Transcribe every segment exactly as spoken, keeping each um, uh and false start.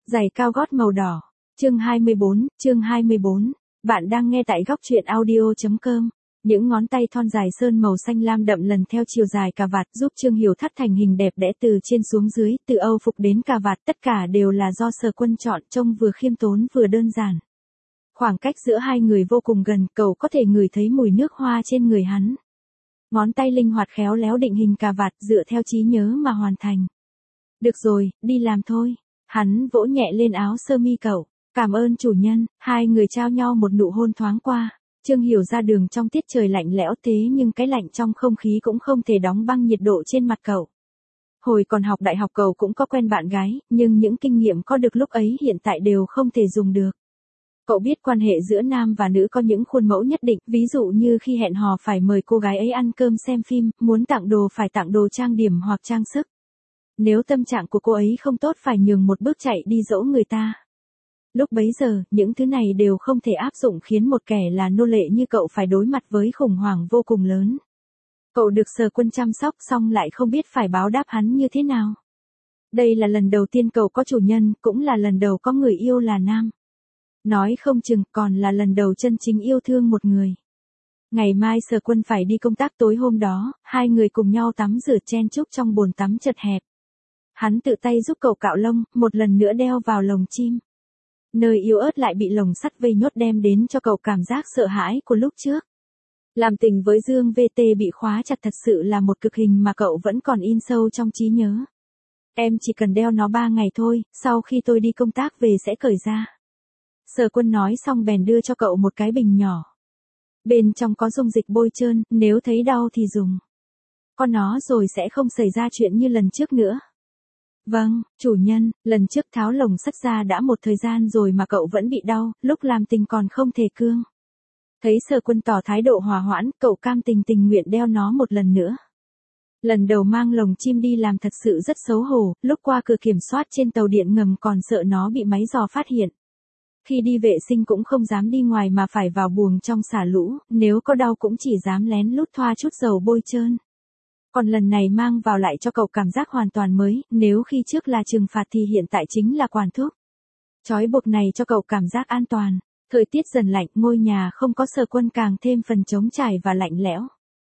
Giày cao gót màu đỏ. Chương hai mươi bốn, chương hai mươi bốn. Bạn đang nghe tại góc truyện audio.com. Những ngón tay thon dài sơn màu xanh lam đậm lần theo chiều dài cà vạt giúp Trương Hiểu thắt thành hình đẹp đẽ từ trên xuống dưới, từ âu phục đến cà vạt tất cả đều là do Sở Quân chọn, trông vừa khiêm tốn vừa đơn giản. Khoảng cách giữa hai người vô cùng gần, cậu có thể ngửi thấy mùi nước hoa trên người hắn. Ngón tay linh hoạt khéo léo định hình cà vạt dựa theo trí nhớ mà hoàn thành. Được rồi, đi làm thôi. Hắn vỗ nhẹ lên áo sơ mi cậu. Cảm ơn chủ nhân. Hai người trao nhau một nụ hôn thoáng qua. Trương Hiểu ra đường trong tiết trời lạnh lẽo thế nhưng cái lạnh trong không khí cũng không thể đóng băng nhiệt độ trên mặt cậu. Hồi còn học đại học cậu cũng có quen bạn gái, nhưng những kinh nghiệm có được lúc ấy hiện tại đều không thể dùng được. Cậu biết quan hệ giữa nam và nữ có những khuôn mẫu nhất định, ví dụ như khi hẹn hò phải mời cô gái ấy ăn cơm xem phim, muốn tặng đồ phải tặng đồ trang điểm hoặc trang sức. Nếu tâm trạng của cô ấy không tốt phải nhường một bước chạy đi dỗ người ta. Lúc bấy giờ, những thứ này đều không thể áp dụng khiến một kẻ là nô lệ như cậu phải đối mặt với khủng hoảng vô cùng lớn. Cậu được Sở Quân chăm sóc xong lại không biết phải báo đáp hắn như thế nào. Đây là lần đầu tiên cậu có chủ nhân, cũng là lần đầu có người yêu là nam. Nói không chừng còn là lần đầu chân chính yêu thương một người. Ngày mai Sở Quân phải đi công tác, tối hôm đó, hai người cùng nhau tắm rửa chen chúc trong bồn tắm chật hẹp. Hắn tự tay giúp cậu cạo lông, một lần nữa đeo vào lồng chim. Nơi yếu ớt lại bị lồng sắt vây nhốt đem đến cho cậu cảm giác sợ hãi của lúc trước. Làm tình với Dương vê tê bị khóa chặt thật sự là một cực hình mà cậu vẫn còn in sâu trong trí nhớ. Em chỉ cần đeo nó ba ngày thôi, sau khi tôi đi công tác về sẽ cởi ra. Sở Quân nói xong bèn đưa cho cậu một cái bình nhỏ. Bên trong có dung dịch bôi trơn, nếu thấy đau thì dùng. Có nó rồi sẽ không xảy ra chuyện như lần trước nữa. Vâng, chủ nhân, lần trước tháo lồng sắt ra đã một thời gian rồi mà cậu vẫn bị đau, lúc làm tình còn không thể cương. Thấy Sở Quân tỏ thái độ hòa hoãn, cậu cam tình tình nguyện đeo nó một lần nữa. Lần đầu mang lồng chim đi làm thật sự rất xấu hổ, lúc qua cửa kiểm soát trên tàu điện ngầm còn sợ nó bị máy dò phát hiện. Khi đi vệ sinh cũng không dám đi ngoài mà phải vào buồng trong xả lũ, nếu có đau cũng chỉ dám lén lút thoa chút dầu bôi trơn. Còn lần này mang vào lại cho cậu cảm giác hoàn toàn mới, nếu khi trước là trừng phạt thì hiện tại chính là quản thúc. Trói buộc này cho cậu cảm giác an toàn. Thời tiết dần lạnh, ngôi nhà không có Sở Quân càng thêm phần trống trải và lạnh lẽo.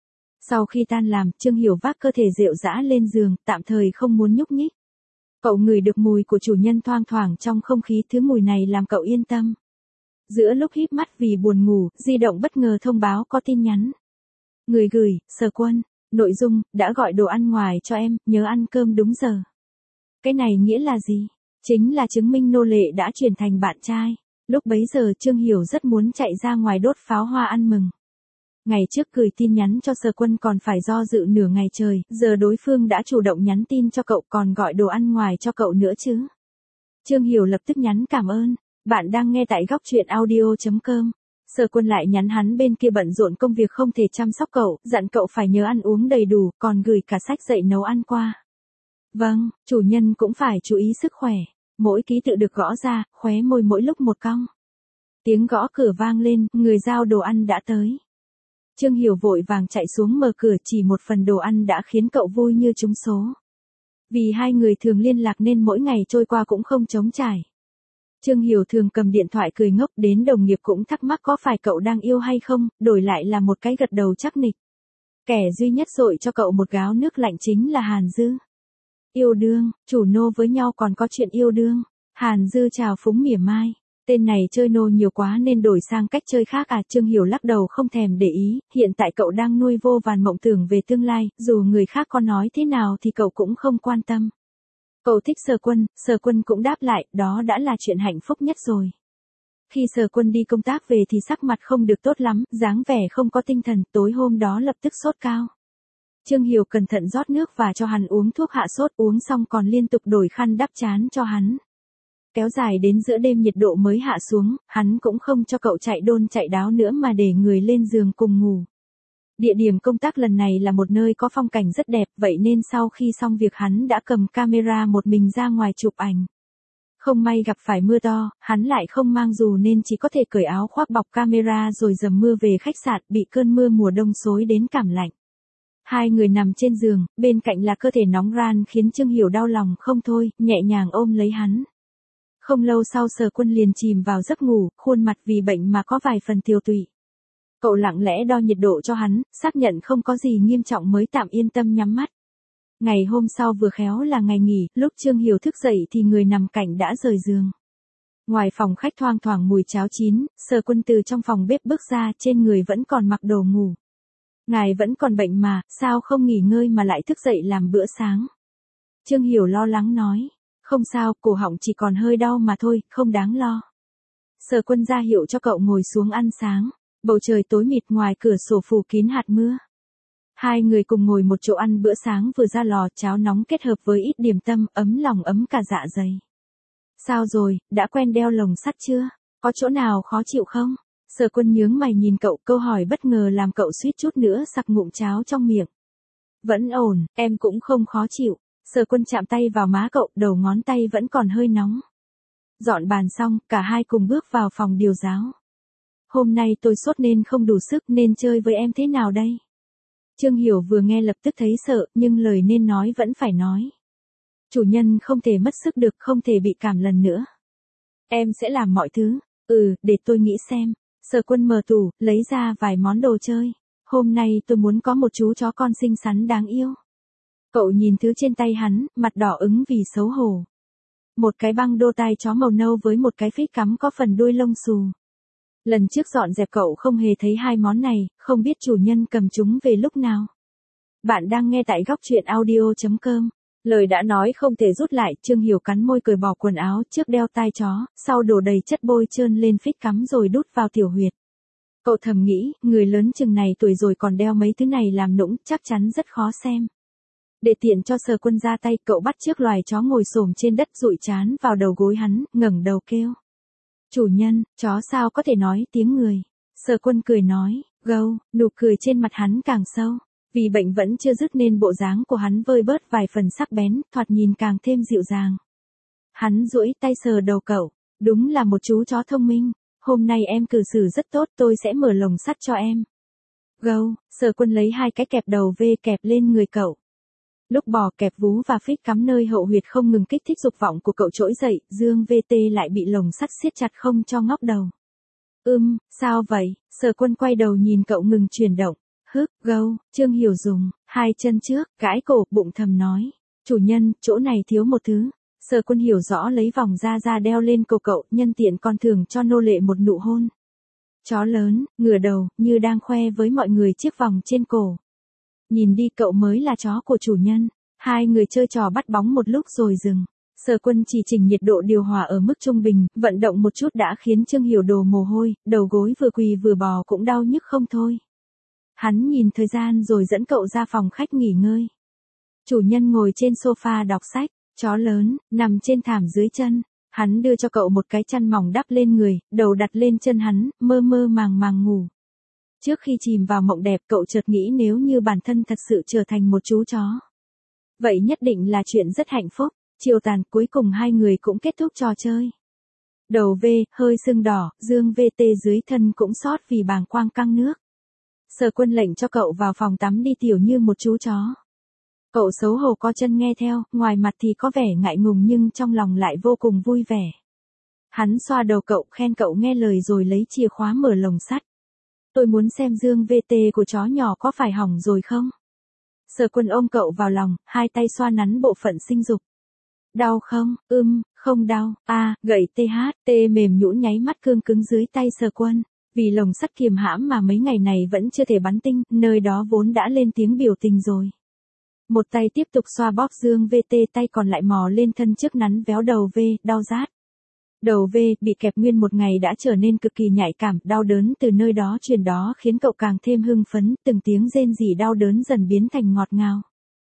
Sau khi tan làm, Trương Hiểu vác cơ thể rệu rã lên giường, tạm thời không muốn nhúc nhích. Cậu ngửi được mùi của chủ nhân thoang thoảng trong không khí, thứ mùi này làm cậu yên tâm. Giữa lúc híp mắt vì buồn ngủ, di động bất ngờ thông báo có tin nhắn. Người gửi, Sở Quân. Nội dung, đã gọi đồ ăn ngoài cho em, nhớ ăn cơm đúng giờ. Cái này nghĩa là gì? Chính là chứng minh nô lệ đã chuyển thành bạn trai. Lúc bấy giờ Trương Hiểu rất muốn chạy ra ngoài đốt pháo hoa ăn mừng. Ngày trước gửi tin nhắn cho Sở Quân còn phải do dự nửa ngày trời, giờ đối phương đã chủ động nhắn tin cho cậu còn gọi đồ ăn ngoài cho cậu nữa chứ. Trương Hiểu lập tức nhắn cảm ơn. Bạn đang nghe tại góc truyện audio.com. Sở Quân lại nhắn hắn bên kia bận rộn công việc không thể chăm sóc cậu, dặn cậu phải nhớ ăn uống đầy đủ, còn gửi cả sách dạy nấu ăn qua. Vâng, chủ nhân cũng phải chú ý sức khỏe. Mỗi ký tự được gõ ra, khóe môi mỗi lúc một cong. Tiếng gõ cửa vang lên, người giao đồ ăn đã tới. Trương Hiểu vội vàng chạy xuống mở cửa, chỉ một phần đồ ăn đã khiến cậu vui như trúng số. Vì hai người thường liên lạc nên mỗi ngày trôi qua cũng không trống trải. Trương Hiểu thường cầm điện thoại cười ngốc, đến đồng nghiệp cũng thắc mắc có phải cậu đang yêu hay không, đổi lại là một cái gật đầu chắc nịch. Kẻ duy nhất dội cho cậu một gáo nước lạnh chính là Hàn Dư. Yêu đương, chủ nô với nhau còn có chuyện yêu đương. Hàn Dư chào phúng mỉa mai. Tên này chơi nô nhiều quá nên đổi sang cách chơi khác à? Trương Hiểu lắc đầu không thèm để ý, hiện tại cậu đang nuôi vô vàn mộng tưởng về tương lai, dù người khác có nói thế nào thì cậu cũng không quan tâm. Cậu thích Sở Quân, Sở Quân cũng đáp lại, đó đã là chuyện hạnh phúc nhất rồi. Khi Sở Quân đi công tác về thì sắc mặt không được tốt lắm, dáng vẻ không có tinh thần, tối hôm đó lập tức sốt cao. Trương Hiểu cẩn thận rót nước và cho hắn uống thuốc hạ sốt, uống xong còn liên tục đổi khăn đắp trán cho hắn. Kéo dài đến giữa đêm nhiệt độ mới hạ xuống, hắn cũng không cho cậu chạy đôn chạy đáo nữa mà để người lên giường cùng ngủ. Địa điểm công tác lần này là một nơi có phong cảnh rất đẹp, vậy nên sau khi xong việc hắn đã cầm camera một mình ra ngoài chụp ảnh. Không may gặp phải mưa to, hắn lại không mang dù nên chỉ có thể cởi áo khoác bọc camera rồi dầm mưa về khách sạn, bị cơn mưa mùa đông xối đến cảm lạnh. Hai người nằm trên giường, bên cạnh là cơ thể nóng ran khiến Trương Hiểu đau lòng không thôi, nhẹ nhàng ôm lấy hắn. Không lâu sau Sở Quân liền chìm vào giấc ngủ, khuôn mặt vì bệnh mà có vài phần tiều tụy. Cậu lặng lẽ đo nhiệt độ cho hắn, xác nhận không có gì nghiêm trọng mới tạm yên tâm nhắm mắt. Ngày hôm sau vừa khéo là ngày nghỉ, lúc Trương Hiểu thức dậy thì người nằm cạnh đã rời giường. Ngoài phòng khách thoang thoảng mùi cháo chín, Sở Quân từ trong phòng bếp bước ra, trên người vẫn còn mặc đồ ngủ. Ngài vẫn còn bệnh mà, sao không nghỉ ngơi mà lại thức dậy làm bữa sáng? Trương Hiểu lo lắng nói. Không sao, cổ họng chỉ còn hơi đau mà thôi, không đáng lo. Sở Quân ra hiệu cho cậu ngồi xuống ăn sáng. Bầu trời tối mịt, ngoài cửa sổ phủ kín hạt mưa. Hai người cùng ngồi một chỗ ăn bữa sáng vừa ra lò, cháo nóng kết hợp với ít điểm tâm, ấm lòng ấm cả dạ dày. Sao rồi, đã quen đeo lồng sắt chưa? Có chỗ nào khó chịu không? Sở Quân nhướng mày nhìn cậu, câu hỏi bất ngờ làm cậu suýt chút nữa sặc ngụm cháo trong miệng. Vẫn ổn, em cũng không khó chịu. Sở Quân chạm tay vào má cậu, đầu ngón tay vẫn còn hơi nóng. Dọn bàn xong, cả hai cùng bước vào phòng điều giáo. Hôm nay tôi sốt nên không đủ sức, nên chơi với em thế nào đây? Trương Hiểu vừa nghe lập tức thấy sợ, nhưng lời nên nói vẫn phải nói. Chủ nhân không thể mất sức được, không thể bị cảm lần nữa. Em sẽ làm mọi thứ. Ừ, để tôi nghĩ xem. Sở Quân mở tủ, lấy ra vài món đồ chơi. Hôm nay tôi muốn có một chú chó con xinh xắn đáng yêu. Cậu nhìn thứ trên tay hắn, mặt đỏ ửng vì xấu hổ. Một cái băng đô tai chó màu nâu với một cái phích cắm có phần đuôi lông xù. Lần trước dọn dẹp cậu không hề thấy hai món này, không biết chủ nhân cầm chúng về lúc nào. Bạn đang nghe tại góc truyện audio chấm com. Lời đã nói không thể rút lại, Trương Hiểu cắn môi cởi bỏ quần áo, trước đeo tai chó, sau đổ đầy chất bôi trơn lên phích cắm rồi đút vào tiểu huyệt. Cậu thầm nghĩ, người lớn chừng này tuổi rồi còn đeo mấy thứ này làm nũng, chắc chắn rất khó xem. Để tiện cho Sở Quân ra tay, cậu bắt chiếc loài chó ngồi xổm trên đất dụi trán vào đầu gối hắn, ngẩng đầu kêu. Chủ nhân, chó sao có thể nói tiếng người? Sở Quân cười nói, gâu, nụ cười trên mặt hắn càng sâu. Vì bệnh vẫn chưa dứt nên bộ dáng của hắn vơi bớt vài phần sắc bén, thoạt nhìn càng thêm dịu dàng. Hắn duỗi tay sờ đầu cậu, đúng là một chú chó thông minh. Hôm nay em cư xử rất tốt, tôi sẽ mở lồng sắt cho em. Gâu, Sở Quân lấy hai cái kẹp đầu V kẹp lên người cậu. Lúc bò kẹp vú và phích cắm nơi hậu huyệt không ngừng kích thích dục vọng của cậu trỗi dậy, Dương vê tê lại bị lồng sắt siết chặt không cho ngóc đầu. Ưm, sao vậy? Sở Quân quay đầu nhìn cậu ngừng chuyển động. Hức, gâu, Trương Hiểu dùng hai chân trước, gãi cổ, bụng thầm nói. Chủ nhân, chỗ này thiếu một thứ. Sở Quân hiểu rõ lấy vòng da da đeo lên cổ cậu, nhân tiện còn thưởng cho nô lệ một nụ hôn. Chó lớn, ngửa đầu, như đang khoe với mọi người chiếc vòng trên cổ. Nhìn đi, cậu mới là chó của chủ nhân. Hai người chơi trò bắt bóng một lúc rồi dừng. Sở Quân chỉ chỉnh nhiệt độ điều hòa ở mức trung bình, vận động một chút đã khiến Trương Hiểu đổ mồ hôi, đầu gối vừa quỳ vừa bò cũng đau nhức không thôi. Hắn nhìn thời gian rồi dẫn cậu ra phòng khách nghỉ ngơi. Chủ nhân ngồi trên sofa đọc sách, chó lớn, nằm trên thảm dưới chân. Hắn đưa cho cậu một cái chăn mỏng đắp lên người, đầu đặt lên chân hắn, mơ mơ màng màng ngủ. Trước khi chìm vào mộng đẹp, cậu chợt nghĩ nếu như bản thân thật sự trở thành một chú chó. Vậy nhất định là chuyện rất hạnh phúc. Chiều tàn, cuối cùng hai người cũng kết thúc trò chơi. Đầu V, hơi sưng đỏ, Dương vê tê dưới thân cũng sót vì bàng quang căng nước. Sở Quân lệnh cho cậu vào phòng tắm đi tiểu như một chú chó. Cậu xấu hổ co chân nghe theo, ngoài mặt thì có vẻ ngại ngùng nhưng trong lòng lại vô cùng vui vẻ. Hắn xoa đầu cậu, khen cậu nghe lời rồi lấy chìa khóa mở lồng sắt. Tôi muốn xem Dương vê tê của chó nhỏ có phải hỏng rồi không? Sở Quân ôm cậu vào lòng, hai tay xoa nắn bộ phận sinh dục. Đau không? Ưm, không đau. A, à, gậy tê hát, tê mềm nhũn nháy mắt cương cứng dưới tay Sở Quân. Vì lồng sắt kiềm hãm mà mấy ngày này vẫn chưa thể bắn tinh, nơi đó vốn đã lên tiếng biểu tình rồi. Một tay tiếp tục xoa bóp Dương vê tê, tay còn lại mò lên thân trước nắn véo đầu V, đau rát. Đầu V, bị kẹp nguyên một ngày đã trở nên cực kỳ nhạy cảm, đau đớn từ nơi đó truyền đó khiến cậu càng thêm hưng phấn, từng tiếng rên rỉ đau đớn dần biến thành ngọt ngào.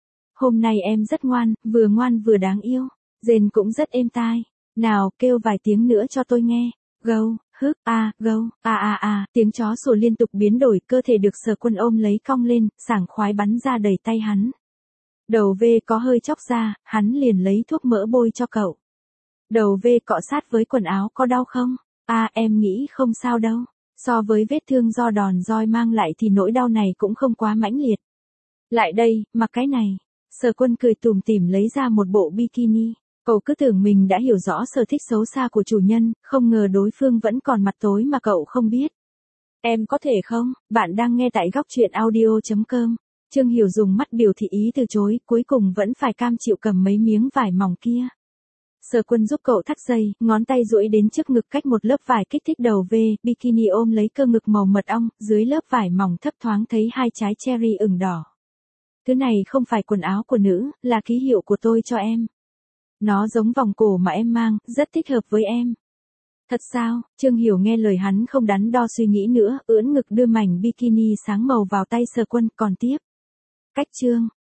Hôm nay em rất ngoan, vừa ngoan vừa đáng yêu, rên cũng rất êm tai. Nào, kêu vài tiếng nữa cho tôi nghe. Gâu, hức, a, gâu, a a a, tiếng chó sủa liên tục biến đổi, cơ thể được Sở Quân ôm lấy cong lên, sảng khoái bắn ra đầy tay hắn. Đầu V có hơi chóc ra, hắn liền lấy thuốc mỡ bôi cho cậu. Đầu V cọ sát với quần áo, có đau không? A, à, em nghĩ không sao đâu. So với vết thương do đòn roi mang lại thì nỗi đau này cũng không quá mãnh liệt. Lại đây, mặc cái này. Sở Quân cười tủm tỉm lấy ra một bộ bikini. Cậu cứ tưởng mình đã hiểu rõ sở thích xấu xa của chủ nhân, không ngờ đối phương vẫn còn mặt tối mà cậu không biết. Em có thể không? Bạn đang nghe tại góc truyện audio chấm com. Trương Hiểu dùng mắt biểu thị ý từ chối, cuối cùng vẫn phải cam chịu cầm mấy miếng vải mỏng kia. Sở Quân giúp cậu thắt dây, ngón tay duỗi đến trước ngực cách một lớp vải kích thích đầu V, bikini ôm lấy cơ ngực màu mật ong, dưới lớp vải mỏng thấp thoáng thấy hai trái cherry ửng đỏ. Thứ này không phải quần áo của nữ, là ký hiệu của tôi cho em. Nó giống vòng cổ mà em mang, rất thích hợp với em. Thật sao? Trương Hiểu nghe lời hắn không đắn đo suy nghĩ nữa, ưỡn ngực đưa mảnh bikini sáng màu vào tay Sở Quân, còn tiếp. Cách chương,